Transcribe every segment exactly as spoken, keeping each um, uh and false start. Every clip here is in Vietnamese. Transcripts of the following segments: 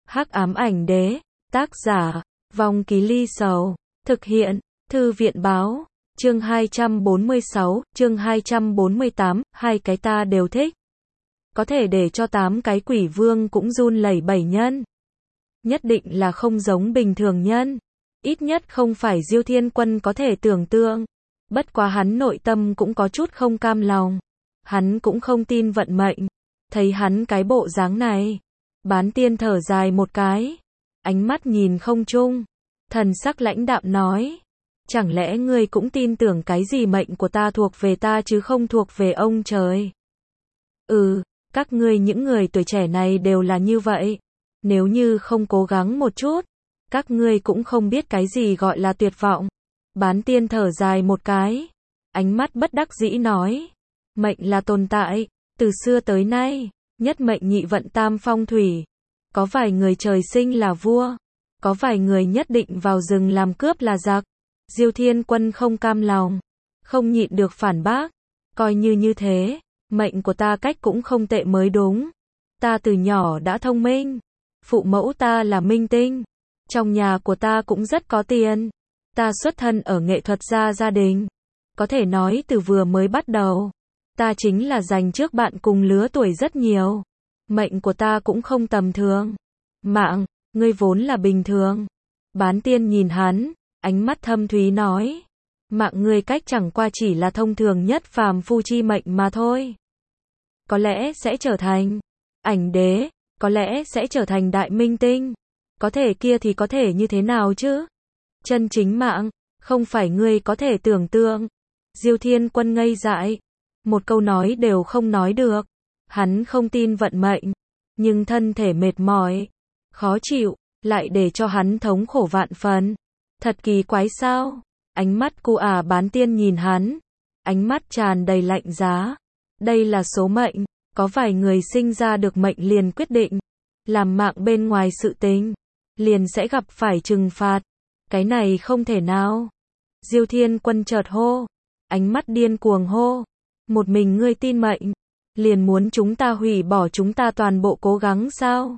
Hắc ám ảnh đế, tác giả, Vong Ký Ly Sầu, thực hiện, Thư viện báo, chương hai trăm bốn mươi sáu, chương hai trăm bốn mươi tám, hai cái ta đều thích. Có thể để cho tám cái quỷ vương cũng run lẩy bẩy nhân. Nhất định là không giống bình thường nhân. Ít nhất không phải Diêu Thiên Quân có thể tưởng tượng. Bất quá hắn nội tâm cũng có chút không cam lòng. Hắn cũng không tin vận mệnh. Thấy hắn cái bộ dáng này. Bán tiên thở dài một cái. Ánh mắt nhìn không trung. Thần sắc lãnh đạm nói. Chẳng lẽ ngươi cũng tin tưởng cái gì mệnh của ta thuộc về ta chứ không thuộc về ông trời? Ừ, các ngươi những người tuổi trẻ này đều là như vậy. Nếu như không cố gắng một chút, các ngươi cũng không biết cái gì gọi là tuyệt vọng. Bán tiên thở dài một cái. Ánh mắt bất đắc dĩ nói. Mệnh là tồn tại, từ xưa tới nay, nhất mệnh nhị vận tam phong thủy. Có vài người trời sinh là vua, có vài người nhất định vào rừng làm cướp là giặc. Diêu Thiên Quân không cam lòng, không nhịn được phản bác. Coi như như thế, mệnh của ta cách cũng không tệ mới đúng. Ta từ nhỏ đã thông minh. Phụ mẫu ta là minh tinh. Trong nhà của ta cũng rất có tiền. Ta xuất thân ở nghệ thuật gia gia đình. Có thể nói từ vừa mới bắt đầu, ta chính là giành trước bạn cùng lứa tuổi rất nhiều. Mệnh của ta cũng không tầm thường. Mạng, ngươi vốn là bình thường. Bán tiên nhìn hắn, ánh mắt thâm thúy nói. Mạng ngươi cách chẳng qua chỉ là thông thường nhất phàm phu chi mệnh mà thôi. Có lẽ sẽ trở thành ảnh đế, có lẽ sẽ trở thành đại minh tinh. Có thể kia thì có thể như thế nào chứ? Chân chính mạng, không phải ngươi có thể tưởng tượng. Diêu Thiên Quân ngây dại. Một câu nói đều không nói được. Hắn không tin vận mệnh. Nhưng thân thể mệt mỏi, khó chịu, lại để cho hắn thống khổ vạn phần. Thật kỳ quái sao? Ánh mắt cu ả bán tiên nhìn hắn. Ánh mắt tràn đầy lạnh giá. Đây là số mệnh. Có vài người sinh ra được mệnh liền quyết định. Làm mạng bên ngoài sự tình. Liền sẽ gặp phải trừng phạt. Cái này không thể nào. Diêu Thiên Quân chợt hô. Ánh mắt điên cuồng hô. Một mình ngươi tin mệnh. Liền muốn chúng ta hủy bỏ chúng ta toàn bộ cố gắng sao?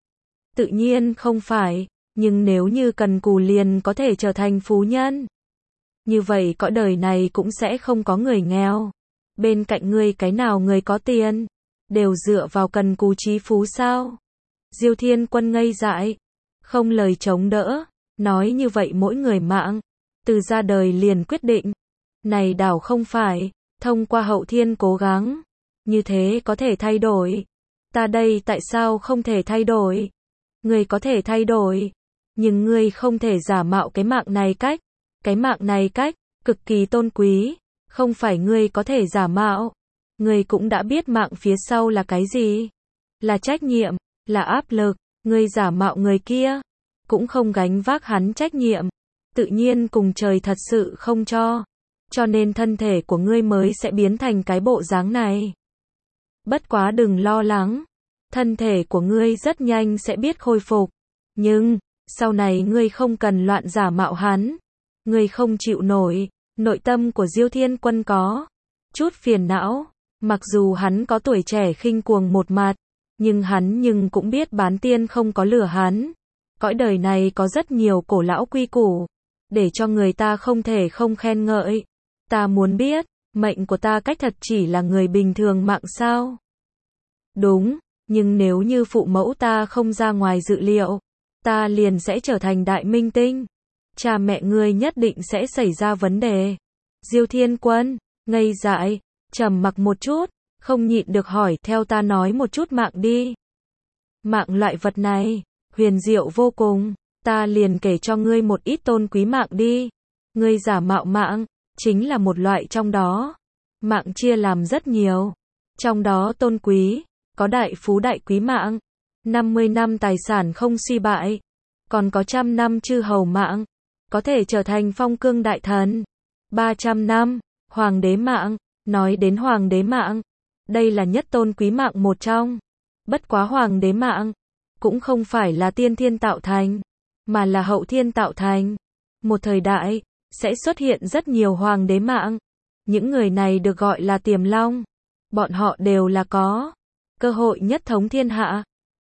Tự nhiên không phải. Nhưng nếu như cần cù liền có thể trở thành phú nhân. Như vậy cõi đời này cũng sẽ không có người nghèo. Bên cạnh ngươi cái nào người có tiền. Đều dựa vào cần cù trí phú sao? Diêu Thiên Quân ngây dại. Không lời chống đỡ. Nói như vậy mỗi người mạng. Từ ra đời liền quyết định. Này đảo không phải. Thông qua hậu thiên cố gắng. Như thế có thể thay đổi. Ta đây tại sao không thể thay đổi? Ngươi có thể thay đổi. Nhưng ngươi không thể giả mạo cái mạng này cách. Cái mạng này cách, cực kỳ tôn quý. Không phải ngươi có thể giả mạo. Ngươi cũng đã biết mạng phía sau là cái gì? Là trách nhiệm, là áp lực. Ngươi giả mạo người kia, cũng không gánh vác hắn trách nhiệm. Tự nhiên cùng trời thật sự không cho. Cho nên thân thể của ngươi mới sẽ biến thành cái bộ dáng này. Bất quá đừng lo lắng. Thân thể của ngươi rất nhanh sẽ biết khôi phục. Nhưng, sau này ngươi không cần loạn giả mạo hắn. Ngươi không chịu nổi. Nội tâm của Diêu Thiên Quân có chút phiền não. Mặc dù hắn có tuổi trẻ khinh cuồng một mặt. Nhưng hắn nhưng cũng biết bán tiên không có lừa hắn. Cõi đời này có rất nhiều cổ lão quy củ. Để cho người ta không thể không khen ngợi. Ta muốn biết, mệnh của ta cách thật chỉ là người bình thường mạng sao? Đúng, nhưng nếu như phụ mẫu ta không ra ngoài dự liệu, ta liền sẽ trở thành đại minh tinh. Cha mẹ ngươi nhất định sẽ xảy ra vấn đề. Diêu Thiên Quân, ngây dại, trầm mặc một chút, không nhịn được hỏi theo ta nói một chút mạng đi. Mạng loại vật này, huyền diệu vô cùng, ta liền kể cho ngươi một ít tôn quý mạng đi. Ngươi giả mạo mạng, chính là một loại trong đó. Mạng chia làm rất nhiều. Trong đó tôn quý, có đại phú đại quý mạng. năm mươi năm tài sản không suy bại. Còn có trăm năm chư hầu mạng. Có thể trở thành phong cương đại thần. ba trăm năm, hoàng đế mạng. Nói đến hoàng đế mạng. Đây là nhất tôn quý mạng một trong. Bất quá hoàng đế mạng. Cũng không phải là tiên thiên tạo thành. Mà là hậu thiên tạo thành. Một thời đại. Sẽ xuất hiện rất nhiều hoàng đế mạng. Những người này được gọi là tiềm long. Bọn họ đều là có cơ hội nhất thống thiên hạ.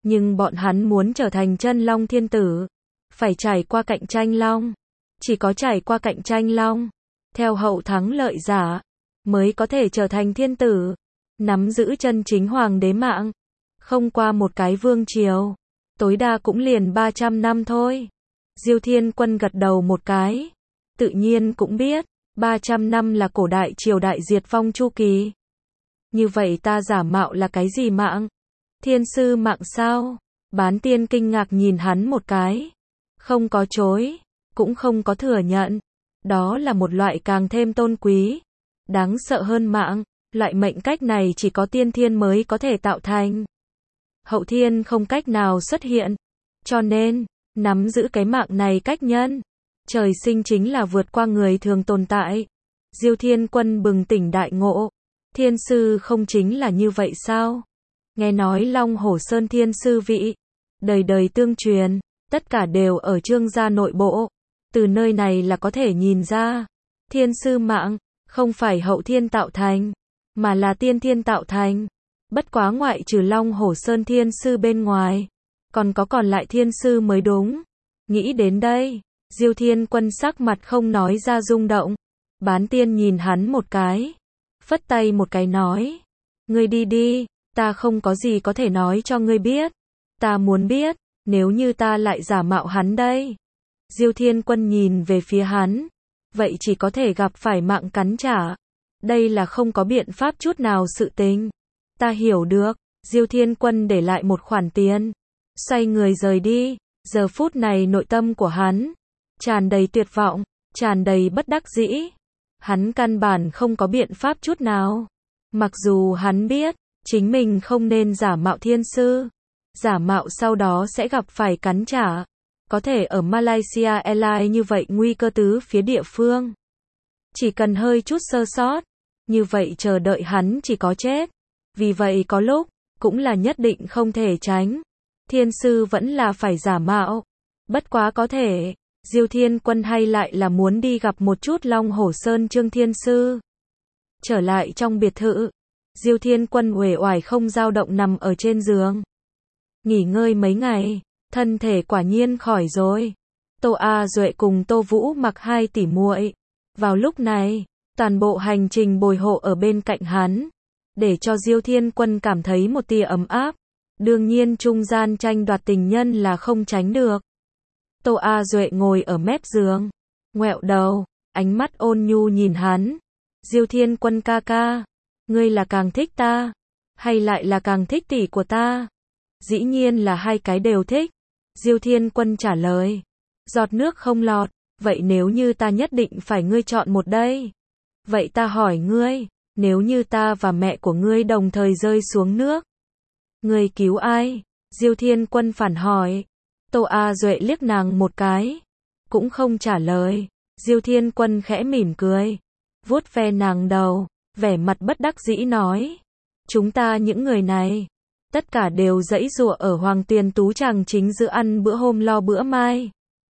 Nhưng bọn hắn muốn trở thành chân long thiên tử, phải trải qua cạnh tranh long. Chỉ có trải qua cạnh tranh long, theo hậu thắng lợi giả, mới có thể trở thành thiên tử, nắm giữ chân chính hoàng đế mạng. Không qua một cái vương triều, tối đa cũng liền ba trăm năm thôi. Diêu Thiên Quân gật đầu một cái, tự nhiên cũng biết, ba trăm năm là cổ đại triều đại diệt vong chu kỳ. Như vậy ta giả mạo là cái gì mạng? Thiên sư mạng sao? Bán tiên kinh ngạc nhìn hắn một cái, không có chối, cũng không có thừa nhận. Đó là một loại càng thêm tôn quý, đáng sợ hơn mạng. Loại mệnh cách này chỉ có tiên thiên mới có thể tạo thành. Hậu thiên không cách nào xuất hiện. Cho nên, nắm giữ cái mạng này cách nhân, trời sinh chính là vượt qua người thường tồn tại. Diêu Thiên Quân bừng tỉnh đại ngộ. Thiên sư không chính là như vậy sao? Nghe nói Long Hổ Sơn thiên sư vị, đời đời tương truyền, tất cả đều ở Trương gia nội bộ. Từ nơi này là có thể nhìn ra, thiên sư mạng, không phải hậu thiên tạo thành, mà là tiên thiên tạo thành. Bất quá ngoại trừ Long Hổ Sơn thiên sư bên ngoài, còn có còn lại thiên sư mới đúng. Nghĩ đến đây, Diêu Thiên Quân sắc mặt không nói ra rung động. Bán tiên nhìn hắn một cái, phất tay một cái nói, ngươi đi đi, ta không có gì có thể nói cho ngươi biết. Ta muốn biết, nếu như ta lại giả mạo hắn đây. Diêu Thiên Quân nhìn về phía hắn, vậy chỉ có thể gặp phải mạng cắn trả. Đây là không có biện pháp chút nào sự tình. Ta hiểu được. Diêu Thiên Quân để lại một khoản tiền, xoay người rời đi. Giờ phút này nội tâm của hắn tràn đầy tuyệt vọng, tràn đầy bất đắc dĩ. Hắn căn bản không có biện pháp chút nào. Mặc dù hắn biết, chính mình không nên giả mạo thiên sư. Giả mạo sau đó sẽ gặp phải cắn trả. Có thể ở Malaysia Airlines như vậy nguy cơ tứ phía địa phương. Chỉ cần hơi chút sơ sót, như vậy chờ đợi hắn chỉ có chết. Vì vậy có lúc, cũng là nhất định không thể tránh. Thiên sư vẫn là phải giả mạo. Bất quá có thể, Diêu Thiên Quân hay lại là muốn đi gặp một chút Long Hổ Sơn Trương Thiên Sư. Trở lại trong biệt thự, Diêu Thiên Quân uể oải không dao động nằm ở trên giường. Nghỉ ngơi mấy ngày, thân thể quả nhiên khỏi rồi. Tô A Duệ cùng Tô Vũ Mặc hai tỷ muội. Vào lúc này, toàn bộ hành trình bồi hộ ở bên cạnh hắn, để cho Diêu Thiên Quân cảm thấy một tia ấm áp. Đương nhiên trung gian tranh đoạt tình nhân là không tránh được. Tô A Duệ ngồi ở mép giường, ngoẹo đầu, ánh mắt ôn nhu nhìn hắn. Diêu Thiên Quân ca ca, ngươi là càng thích ta, hay lại là càng thích tỷ của ta? Dĩ nhiên là hai cái đều thích. Diêu Thiên Quân trả lời. Giọt nước không lọt, vậy nếu như ta nhất định phải ngươi chọn một đây? Vậy ta hỏi ngươi, nếu như ta và mẹ của ngươi đồng thời rơi xuống nước, ngươi cứu ai? Diêu Thiên Quân phản hỏi. Tô A Duệ liếc nàng một cái, cũng không trả lời. Diêu Thiên Quân khẽ mỉm cười, vuốt ve nàng đầu, vẻ mặt bất đắc dĩ nói, chúng ta những người này, tất cả đều giãy giụa ở Hoàng Tuyền Tú Tràng chính giữa ăn bữa hôm lo bữa mai.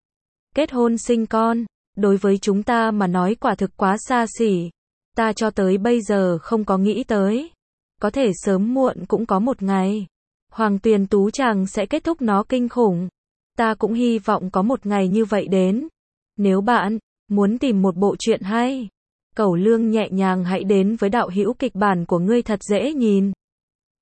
Kết hôn sinh con, đối với chúng ta mà nói quả thực quá xa xỉ. Ta cho tới bây giờ không có nghĩ tới. Có thể sớm muộn cũng có một ngày, Hoàng Tuyền Tú Tràng sẽ kết thúc nó kinh khủng. Ta cũng hy vọng có một ngày như vậy đến. Nếu bạn muốn tìm một bộ truyện hay, Cẩu Lương nhẹ nhàng hãy đến với đạo hữu kịch bản của ngươi thật dễ nhìn.